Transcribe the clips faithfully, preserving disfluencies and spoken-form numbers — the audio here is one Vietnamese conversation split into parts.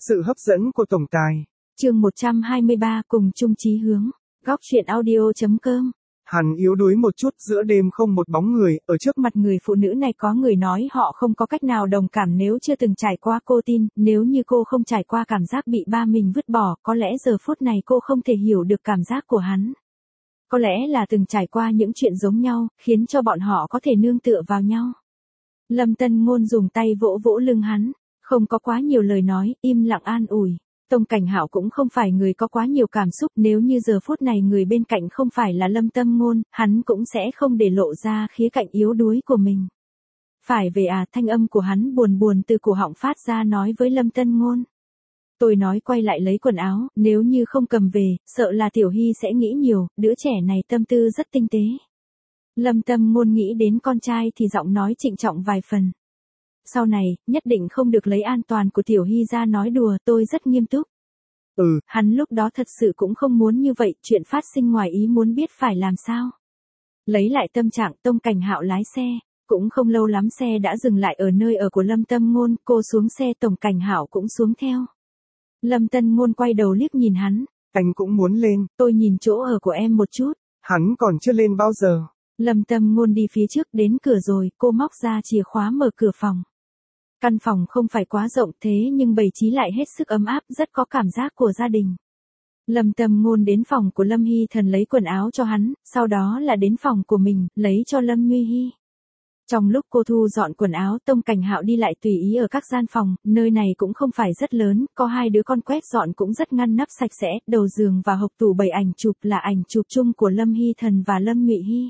Sự hấp dẫn của tổng tài. Chương một trăm hai mươi ba cùng chung chí hướng. Góc truyện audio chấm com. Hắn yếu đuối một chút, giữa đêm không một bóng người, ở trước Mặt người phụ nữ này có người nói họ không có cách nào đồng cảm nếu chưa từng trải qua. Cô tin, nếu như cô không trải qua cảm giác bị ba mình vứt bỏ, có lẽ giờ phút này cô không thể hiểu được cảm giác của hắn. Có lẽ là từng trải qua những chuyện giống nhau, khiến cho bọn họ có thể nương tựa vào nhau. Lâm Tân Ngôn dùng tay vỗ vỗ lưng hắn, không có quá nhiều lời nói, im lặng an ủi. Tông Cảnh Hạo cũng không phải người có quá nhiều cảm xúc, nếu như giờ phút này người bên cạnh không phải là Lâm Tân Ngôn, hắn cũng sẽ không để lộ ra khía cạnh yếu đuối của mình. Phải về à, thanh âm của hắn buồn buồn từ cổ họng phát ra nói với Lâm Tân Ngôn. Tôi nói quay lại lấy quần áo, nếu như không cầm về, sợ là Tiểu Hy sẽ nghĩ nhiều, đứa trẻ này tâm tư rất tinh tế. Lâm Tân Ngôn nghĩ đến con trai thì giọng nói trịnh trọng vài phần. Sau này, nhất định không được lấy an toàn của Tiểu Hy ra nói đùa, tôi rất nghiêm túc. Ừ, hắn lúc đó thật sự cũng không muốn như vậy, chuyện phát sinh ngoài ý muốn biết phải làm sao. Lấy lại tâm trạng, Tông Cảnh Hạo lái xe, cũng không lâu lắm xe đã dừng lại ở nơi ở của Lâm Tân Ngôn, cô xuống xe, Tông Cảnh Hạo cũng xuống theo. Lâm Tân Ngôn quay đầu liếc nhìn hắn. Anh cũng muốn lên. Tôi nhìn chỗ ở của em một chút. Hắn còn chưa lên bao giờ. Lâm Tân Ngôn đi phía trước đến cửa rồi, cô móc ra chìa khóa mở cửa phòng. Căn phòng không phải quá rộng thế nhưng bày trí lại hết sức ấm áp, rất có cảm giác của gia đình. Lâm Tân Ngôn đến phòng của Lâm Hy Thần lấy quần áo cho hắn, sau đó là đến phòng của mình, lấy cho Lâm Nguy Hy. Trong lúc cô thu dọn quần áo, Tông Cảnh Hạo đi lại tùy ý ở các gian phòng, nơi này cũng không phải rất lớn, có hai đứa con quét dọn cũng rất ngăn nắp sạch sẽ, đầu giường và hộc tủ bày ảnh chụp là ảnh chụp chung của Lâm Hy Thần và Lâm Ngụy Hy.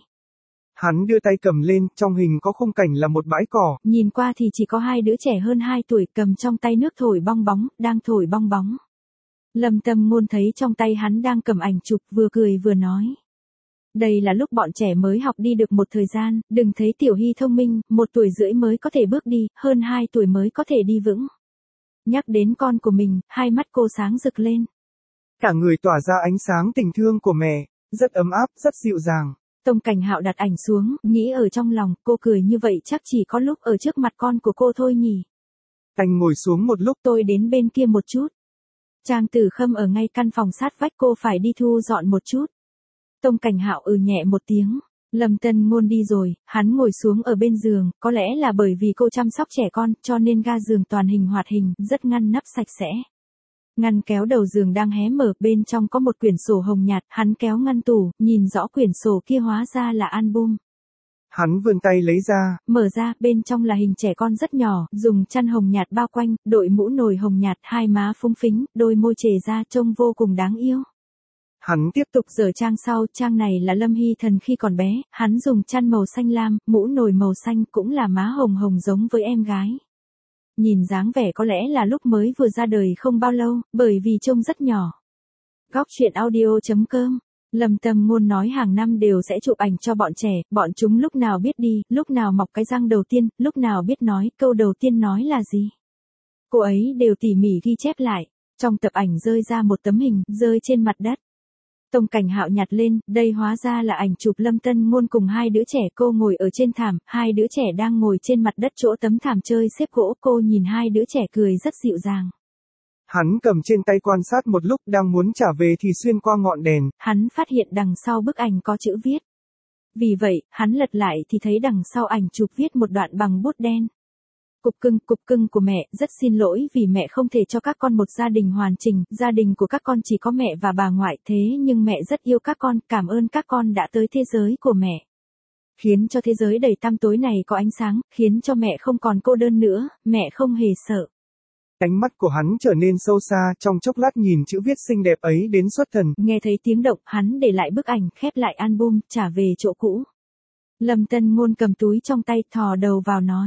Hắn đưa tay cầm lên, trong hình có khung cảnh là một bãi cỏ. Nhìn qua thì chỉ có hai đứa trẻ hơn hai tuổi cầm trong tay nước thổi bong bóng, đang thổi bong bóng. Lâm Tân Ngôn thấy trong tay hắn đang cầm ảnh chụp, vừa cười vừa nói. Đây là lúc bọn trẻ mới học đi được một thời gian, đừng thấy Tiểu Hy thông minh, một tuổi rưỡi mới có thể bước đi, hơn hai tuổi mới có thể đi vững. Nhắc đến con của mình, hai mắt cô sáng rực lên. Cả người tỏa ra ánh sáng tình thương của mẹ, rất ấm áp, rất dịu dàng. Tông Cảnh Hạo đặt ảnh xuống, nghĩ ở trong lòng, cô cười như vậy chắc chỉ có lúc ở trước mặt con của cô thôi nhỉ. Anh ngồi xuống một lúc, tôi đến bên kia một chút. Trang Tử Khâm ở ngay căn phòng sát vách, cô phải đi thu dọn một chút. Tông Cảnh Hạo ừ nhẹ một tiếng. Lâm Tân Ngôn đi rồi, hắn ngồi xuống ở bên giường, có lẽ là bởi vì cô chăm sóc trẻ con, cho nên ga giường toàn hình hoạt hình, rất ngăn nắp sạch sẽ. Ngăn kéo đầu giường đang hé mở, bên trong có một quyển sổ hồng nhạt, hắn kéo ngăn tủ, nhìn rõ quyển sổ kia hóa ra là album. Hắn vươn tay lấy ra. Mở ra, bên trong là hình trẻ con rất nhỏ, dùng chăn hồng nhạt bao quanh, đội mũ nồi hồng nhạt, hai má phúng phính, đôi môi chề ra trông vô cùng đáng yêu. Hắn tiếp tục dở trang sau, trang này là Lâm Hy Thần khi còn bé, hắn dùng chăn màu xanh lam, mũ nồi màu xanh, cũng là má hồng hồng giống với em gái. Nhìn dáng vẻ có lẽ là lúc mới vừa ra đời không bao lâu, bởi vì trông rất nhỏ. Góc truyện audio chấm com. Lâm Tân Ngôn nói hàng năm đều sẽ chụp ảnh cho bọn trẻ, bọn chúng lúc nào biết đi, lúc nào mọc cái răng đầu tiên, lúc nào biết nói, câu đầu tiên nói là gì. Cô ấy đều tỉ mỉ ghi chép lại, trong tập ảnh rơi ra một tấm hình, rơi trên mặt đất. Tông Cảnh Hạo nhặt lên, đây hóa ra là ảnh chụp Lâm Tân Ngôn cùng hai đứa trẻ, cô ngồi ở trên thảm, hai đứa trẻ đang ngồi trên mặt đất chỗ tấm thảm chơi xếp gỗ, cô nhìn hai đứa trẻ cười rất dịu dàng. Hắn cầm trên tay quan sát một lúc, đang muốn trả về thì xuyên qua ngọn đèn. Hắn phát hiện đằng sau bức ảnh có chữ viết. Vì vậy, hắn lật lại thì thấy đằng sau ảnh chụp viết một đoạn bằng bút đen. Cục cưng, cục cưng của mẹ, rất xin lỗi vì mẹ không thể cho các con một gia đình hoàn chỉnh, gia đình của các con chỉ có mẹ và bà ngoại, thế nhưng mẹ rất yêu các con, cảm ơn các con đã tới thế giới của mẹ. Khiến cho thế giới đầy tăm tối này có ánh sáng, khiến cho mẹ không còn cô đơn nữa, mẹ không hề sợ. Ánh mắt của hắn trở nên sâu xa, trong chốc lát nhìn chữ viết xinh đẹp ấy đến xuất thần. Nghe thấy tiếng động, hắn để lại bức ảnh, khép lại album, trả về chỗ cũ. Lâm Tân Ngôn cầm túi trong tay, thò đầu vào nói.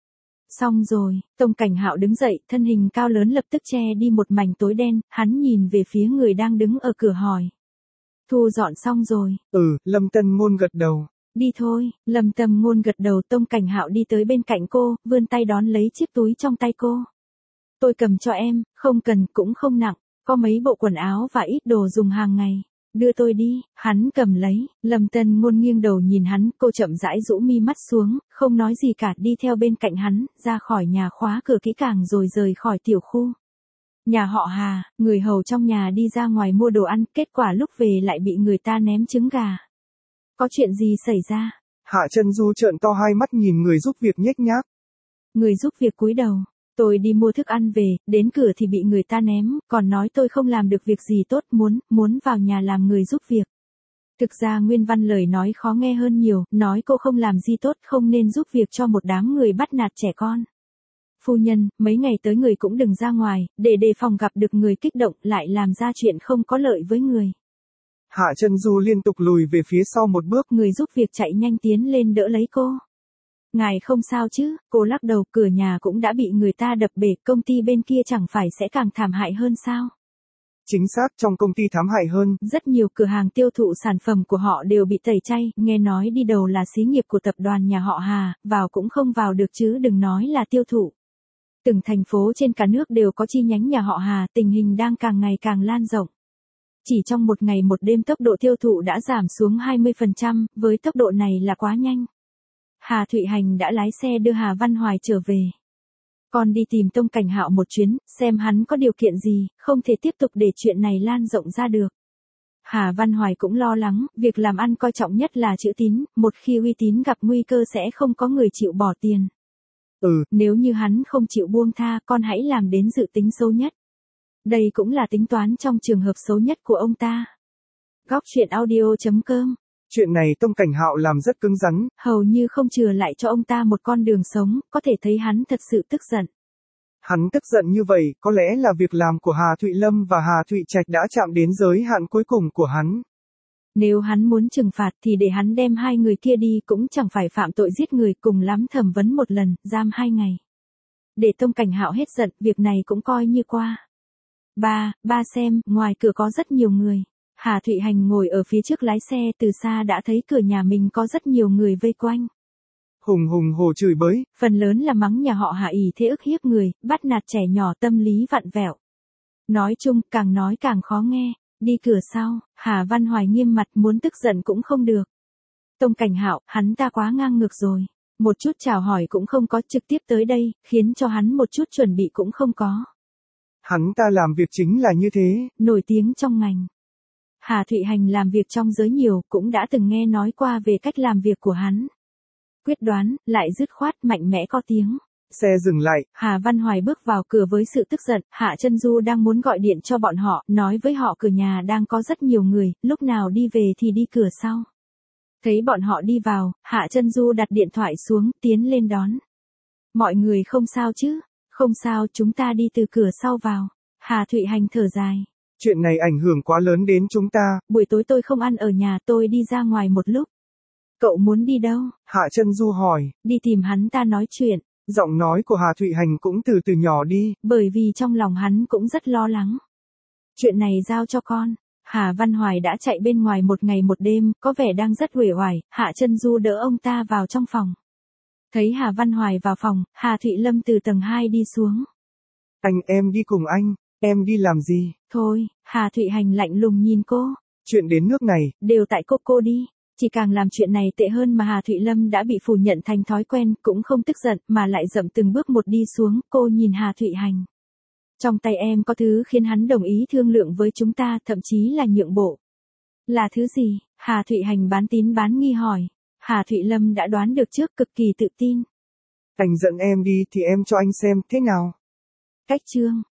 Xong rồi, Tông Cảnh Hạo đứng dậy, thân hình cao lớn lập tức che đi một mảnh tối đen, hắn nhìn về phía người đang đứng ở cửa hỏi. Thu dọn xong rồi. Ừ, Lâm Tân Ngôn gật đầu. Đi thôi, Lâm Tân Ngôn gật đầu, Tông Cảnh Hạo đi tới bên cạnh cô, vươn tay đón lấy chiếc túi trong tay cô. Tôi cầm cho em, không cần, cũng không nặng, có mấy bộ quần áo và ít đồ dùng hàng ngày. Đưa tôi đi, hắn cầm lấy, Lâm Tân Ngôn nghiêng đầu nhìn hắn, cô chậm rãi rũ mi mắt xuống, không nói gì cả, đi theo bên cạnh hắn, ra khỏi nhà, khóa cửa kỹ càng rồi rời khỏi tiểu khu. Nhà họ Hà, người hầu trong nhà đi ra ngoài mua đồ ăn, kết quả lúc về lại bị người ta ném trứng gà. Có chuyện gì xảy ra? Hạ Chân Du trợn to hai mắt nhìn người giúp việc nhếch nhác. Người giúp việc cúi đầu. Tôi đi mua thức ăn về, đến cửa thì bị người ta ném, còn nói tôi không làm được việc gì tốt, muốn, muốn vào nhà làm người giúp việc. Thực ra nguyên văn lời nói khó nghe hơn nhiều, nói cô không làm gì tốt, không nên giúp việc cho một đám người bắt nạt trẻ con. Phu nhân, mấy ngày tới người cũng đừng ra ngoài, để đề phòng gặp được người kích động lại làm ra chuyện không có lợi với người. Hạ Chân Du liên tục lùi về phía sau một bước. Người giúp việc chạy nhanh tiến lên đỡ lấy cô. Ngài không sao chứ? Cô lắc đầu, cửa nhà cũng đã bị người ta đập bể, công ty bên kia chẳng phải sẽ càng thảm hại hơn sao? Chính xác, trong công ty thảm hại hơn. Rất nhiều cửa hàng tiêu thụ sản phẩm của họ đều bị tẩy chay, nghe nói đi đầu là xí nghiệp của tập đoàn nhà họ Hà, vào cũng không vào được chứ đừng nói là tiêu thụ. Từng thành phố trên cả nước đều có chi nhánh nhà họ Hà, tình hình đang càng ngày càng lan rộng. Chỉ trong một ngày một đêm tốc độ tiêu thụ đã giảm xuống hai mươi phần trăm, với tốc độ này là quá nhanh. Hà Thụy Hành đã lái xe đưa Hà Văn Hoài trở về. Con đi tìm Tông Cảnh Hạo một chuyến, xem hắn có điều kiện gì, không thể tiếp tục để chuyện này lan rộng ra được. Hà Văn Hoài cũng lo lắng, việc làm ăn coi trọng nhất là chữ tín, một khi uy tín gặp nguy cơ sẽ không có người chịu bỏ tiền. Ừ, nếu như hắn không chịu buông tha, con hãy làm đến dự tính xấu nhất. Đây cũng là tính toán trong trường hợp xấu nhất của ông ta. Góc truyện audio chấm com. Chuyện này Tông Cảnh Hạo làm rất cứng rắn, hầu như không chừa lại cho ông ta một con đường sống, có thể thấy hắn thật sự tức giận. Hắn tức giận như vậy, có lẽ là việc làm của Hà Thụy Lâm và Hà Thụy Trạch đã chạm đến giới hạn cuối cùng của hắn. Nếu hắn muốn trừng phạt thì để hắn đem hai người kia đi, cũng chẳng phải phạm tội giết người, cùng lắm thẩm vấn một lần, giam hai ngày. Để Tông Cảnh Hạo hết giận, việc này cũng coi như qua. Ba, ba xem, ngoài cửa có rất nhiều người. Hà Thụy Hành ngồi ở phía trước lái xe, từ xa đã thấy cửa nhà mình có rất nhiều người vây quanh. Hùng hùng hồ chửi bới. Phần lớn là mắng nhà họ Hà ỷ thế ức hiếp người, bắt nạt trẻ nhỏ, tâm lý vặn vẹo. Nói chung, càng nói càng khó nghe. Đi cửa sau, Hà Văn Hoài nghiêm mặt, muốn tức giận cũng không được. Tông Cảnh Hạo, hắn ta quá ngang ngược rồi. Một chút chào hỏi cũng không có, trực tiếp tới đây, khiến cho hắn một chút chuẩn bị cũng không có. Hắn ta làm việc chính là như thế. Nổi tiếng trong ngành. Hà Thụy Hành làm việc trong giới nhiều, cũng đã từng nghe nói qua về cách làm việc của hắn. Quyết đoán, lại dứt khoát, mạnh mẽ có tiếng. Xe dừng lại. Hà Văn Hoài bước vào cửa với sự tức giận, Hạ Chân Du đang muốn gọi điện cho bọn họ, nói với họ cửa nhà đang có rất nhiều người, lúc nào đi về thì đi cửa sau. Thấy bọn họ đi vào, Hạ Chân Du đặt điện thoại xuống, tiến lên đón. Mọi người không sao chứ? Không sao, chúng ta đi từ cửa sau vào. Hà Thụy Hành thở dài. Chuyện này ảnh hưởng quá lớn đến chúng ta. Buổi tối tôi không ăn ở nhà, tôi đi ra ngoài một lúc. Cậu muốn đi đâu? Hạ Chân Du hỏi. Đi tìm hắn ta nói chuyện. Giọng nói của Hà Thụy Hành cũng từ từ nhỏ đi. Bởi vì trong lòng hắn cũng rất lo lắng. Chuyện này giao cho con. Hà Văn Hoài đã chạy bên ngoài một ngày một đêm, có vẻ đang rất uể oải. Hạ Chân Du đỡ ông ta vào trong phòng. Thấy Hà Văn Hoài vào phòng, Hà Thụy Lâm từ tầng hai đi xuống. Anh, em đi cùng anh. Em đi làm gì? Thôi, Hà Thụy Hành lạnh lùng nhìn cô. Chuyện đến nước này. Đều tại cô cô đi. Chỉ càng làm chuyện này tệ hơn mà Hà Thụy Lâm đã bị phủ nhận thành thói quen, cũng không tức giận, mà lại dậm từng bước một đi xuống, cô nhìn Hà Thụy Hành. Trong tay em có thứ khiến hắn đồng ý thương lượng với chúng ta, thậm chí là nhượng bộ. Là thứ gì? Hà Thụy Hành bán tín bán nghi hỏi. Hà Thụy Lâm đã đoán được trước, cực kỳ tự tin. Anh dẫn em đi thì em cho anh xem, thế nào? Cách chương.